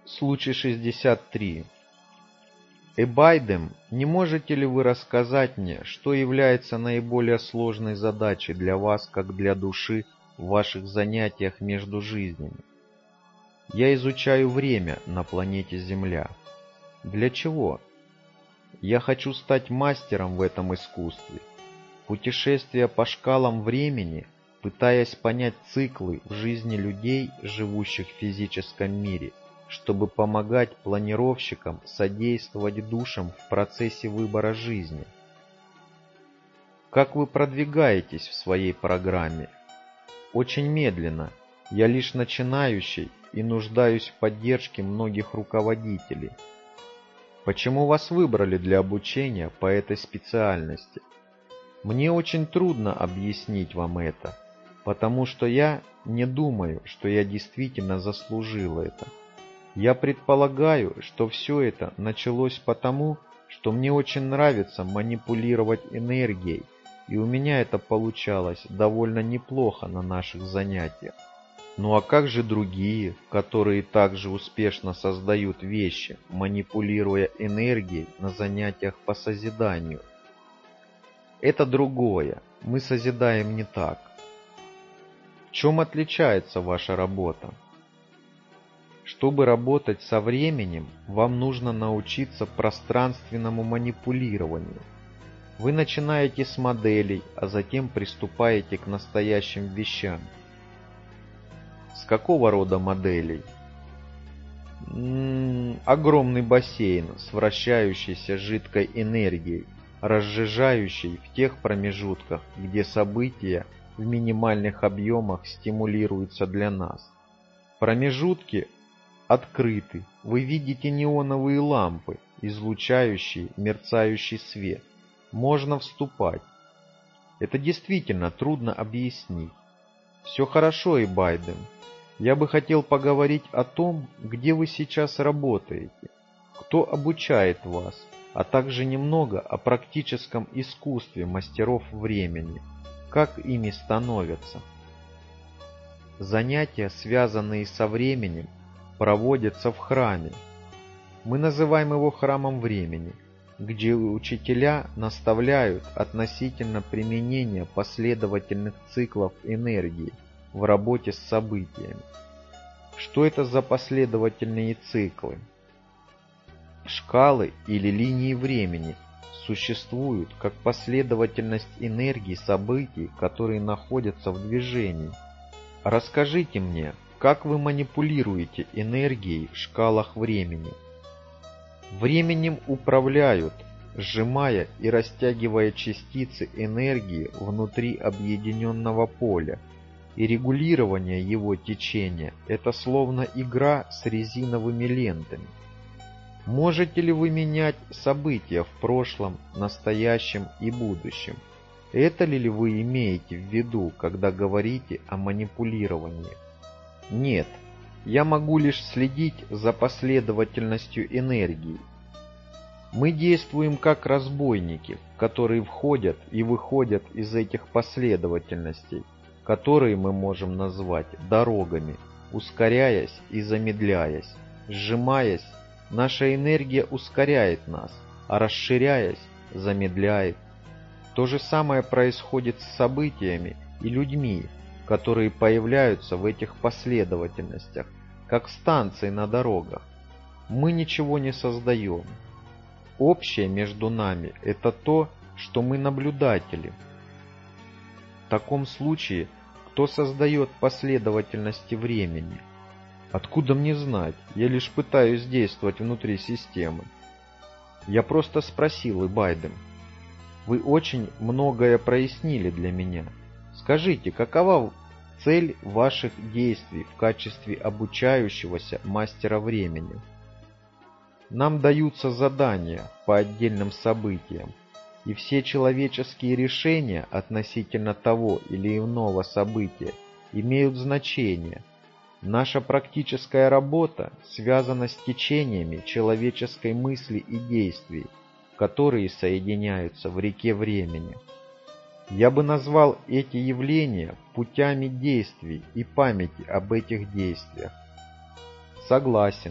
Случай 63. Эбайдем, не можете ли вы рассказать мне, что является наиболее сложной задачей для вас, как для души, в ваших занятиях между жизнями? Я изучаю время на планете Земля. Для чего? Я хочу стать мастером в этом искусстве. Путешествие по шкалам времени, пытаясь понять циклы в жизни людей, живущих в физическом мире, чтобы помогать планировщикам содействовать душам в процессе выбора жизни. Как вы продвигаетесь в своей программе? Очень медленно. Я лишь начинающий и нуждаюсь в поддержке многих руководителей. Почему вас выбрали для обучения по этой специальности? Мне очень трудно объяснить вам это, потому что я не думаю, что я действительно заслужил это. Я предполагаю, что все это началось потому, что мне очень нравится манипулировать энергией, и у меня это получалось довольно неплохо на наших занятиях. Ну а как же другие, которые также успешно создают вещи, манипулируя энергией на занятиях по созиданию? Это другое, мы созидаем не так. В чем отличается ваша работа? Чтобы работать со временем, вам нужно научиться пространственному манипулированию. Вы начинаете с моделей, а затем приступаете к настоящим вещам. С какого рода моделей? Огромный бассейн с вращающейся жидкой энергией, разжижающей в тех промежутках, где события в минимальных объемах стимулируются для нас. Промежутки открыты. Вы видите неоновые лампы, излучающие мерцающий свет. Можно вступать. Это действительно трудно объяснить. Все хорошо, Эбайдем. Я бы хотел поговорить о том, где вы сейчас работаете, кто обучает вас, а также немного о практическом искусстве мастеров времени, как ими становятся. Занятия, связанные со временем, проводятся в храме. Мы называем его храмом времени, где учителя наставляют относительно применения последовательных циклов энергии в работе с событиями. Что это за последовательные циклы? Шкалы или линии времени существуют как последовательность энергии событий, которые находятся в движении. Расскажите мне, как вы манипулируете энергией в шкалах времени? Временем управляют, сжимая и растягивая частицы энергии внутри объединенного поля, и регулирование его течения – это словно игра с резиновыми лентами. Можете ли вы менять события в прошлом, настоящем и будущем? Это ли вы имеете в виду, когда говорите о манипулировании? Нет, я могу лишь следить за последовательностью энергии. Мы действуем как разбойники, которые входят и выходят из этих последовательностей, которые мы можем назвать дорогами, ускоряясь и замедляясь. Сжимаясь, наша энергия ускоряет нас, а расширяясь, замедляет. То же самое происходит с событиями и людьми, которые появляются в этих последовательностях, как станции на дорогах. Мы ничего не создаем. Общее между нами – это то, что мы наблюдатели. В таком случае, кто создает последовательности времени? Откуда мне знать? Я лишь пытаюсь действовать внутри системы. Я просто спросил, Эбайдем. Вы очень многое прояснили для меня. Скажите, какова цель ваших действий в качестве обучающегося мастера времени? Нам даются задания по отдельным событиям, и все человеческие решения относительно того или иного события имеют значение. Наша практическая работа связана с течениями человеческой мысли и действий, которые соединяются в реке времени. Я бы назвал эти явления путями действий и памяти об этих действиях. Согласен,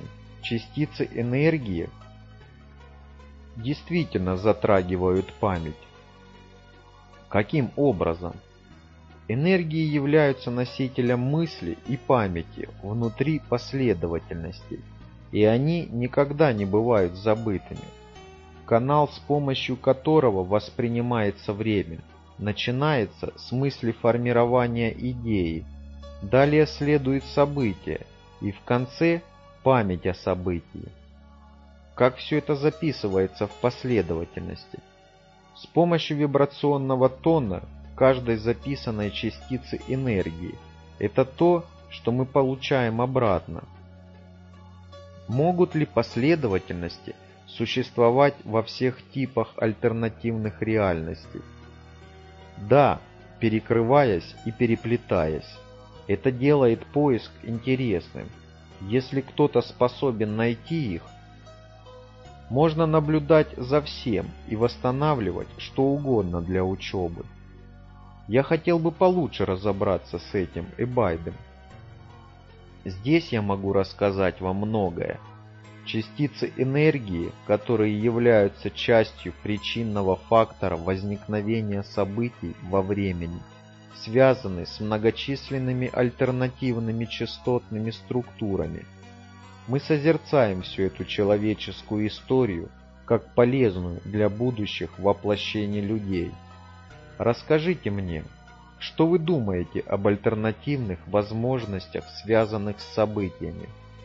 частицы энергии действительно затрагивают память. Каким образом? Энергии являются носителем мысли и памяти внутри последовательностей, и они никогда не бывают забытыми. Канал, с помощью которого воспринимается время, начинается с мысли формирования идеи, далее следует событие, и в конце память о событии. Как все это записывается в последовательности? С помощью вибрационного тона каждой записанной частицы энергии. Это то, что мы получаем обратно. Могут ли последовательности существовать во всех типах альтернативных реальностей? Да, перекрываясь и переплетаясь. Это делает поиск интересным. Если кто-то способен найти их, можно наблюдать за всем и восстанавливать что угодно для учебы. Я хотел бы получше разобраться с этим Эбайдом. Здесь я могу рассказать вам многое. Частицы энергии, которые являются частью причинного фактора возникновения событий во времени, связаны с многочисленными альтернативными частотными структурами. Мы созерцаем всю эту человеческую историю как полезную для будущих воплощений людей. Расскажите мне, что вы думаете об альтернативных возможностях, связанных с событиями?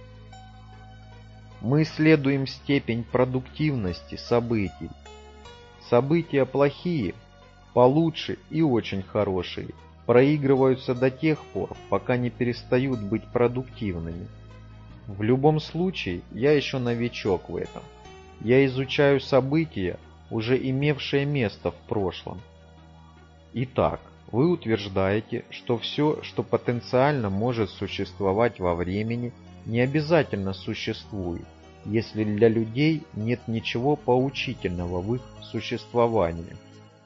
Мы исследуем степень продуктивности событий. События плохие, получше и очень хорошие проигрываются до тех пор, пока не перестают быть продуктивными. В любом случае, я еще новичок в этом. Я изучаю события, уже имевшие место в прошлом. Итак, вы утверждаете, что все, что потенциально может существовать во времени, не обязательно существует, если для людей нет ничего поучительного в их существовании.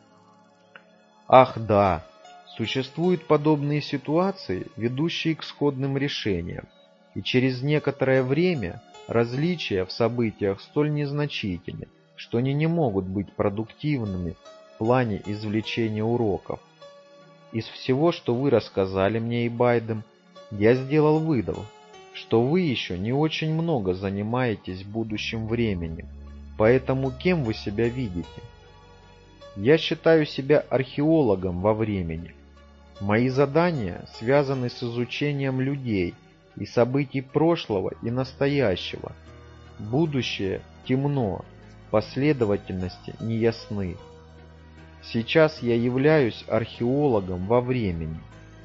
Ах да, существуют подобные ситуации, ведущие к сходным решениям, и через некоторое время различия в событиях столь незначительны, что они не могут быть продуктивными в плане извлечения уроков. Из всего, что вы рассказали мне, Эбайдем, я сделал вывод, что вы еще не очень много занимаетесь будущим временем, поэтому кем вы себя видите? Я считаю себя археологом во времени. Мои задания связаны с изучением людей и событий прошлого и настоящего. Будущее темно, последовательности неясны. Сейчас я являюсь археологом во времени.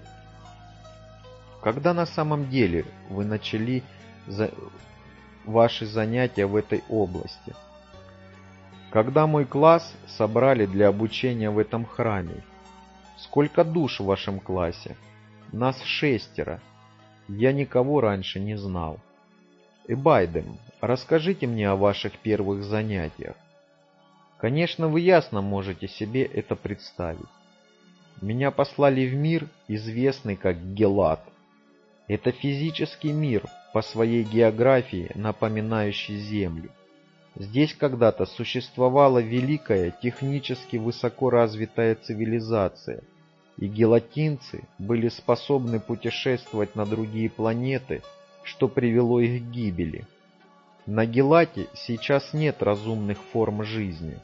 Когда на самом деле вы начали ваши занятия в этой области? Когда мой класс собрали для обучения в этом храме? Сколько душ в вашем классе? Нас 6. Я никого раньше не знал. Эбайдем, расскажите мне о ваших первых занятиях. Конечно, вы ясно можете себе это представить. Меня послали в мир, известный как Гелат. Это физический мир, по своей географии напоминающий Землю. Здесь когда-то существовала великая, технически высоко развитая цивилизация, и гелатинцы были способны путешествовать на другие планеты, что привело их к гибели. На Гелате сейчас нет разумных форм жизни.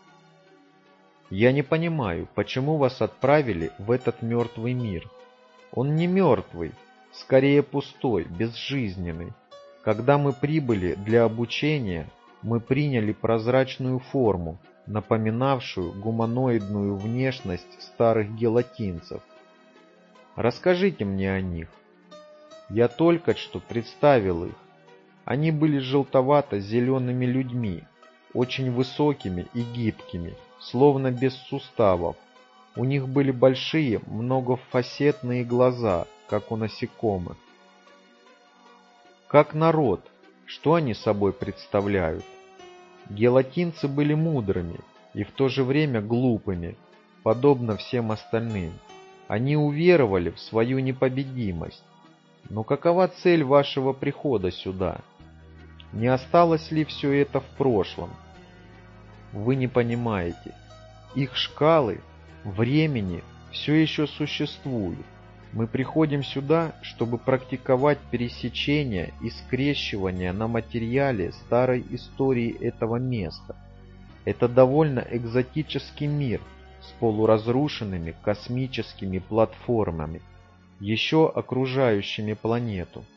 Я не понимаю, почему вас отправили в этот мертвый мир. Он не мертвый, скорее пустой, безжизненный. Когда мы прибыли для обучения, мы приняли прозрачную форму, напоминавшую гуманоидную внешность старых гелатинцев. Расскажите мне о них. Я только что представил их. Они были желтовато-зелеными людьми, очень высокими и гибкими, словно без суставов. У них были большие, многофасетные глаза, как у насекомых. Как народ, что они собой представляют? Гелатинцы были мудрыми и в то же время глупыми, подобно всем остальным. Они уверовали в свою непобедимость. Но какова цель вашего прихода сюда? Не осталось ли все это в прошлом? Вы не понимаете. Их шкалы времени все еще существуют. Мы приходим сюда, чтобы практиковать пересечение и скрещивание на материале старой истории этого места. Это довольно экзотический мир с полуразрушенными космическими платформами, еще окружающими планету.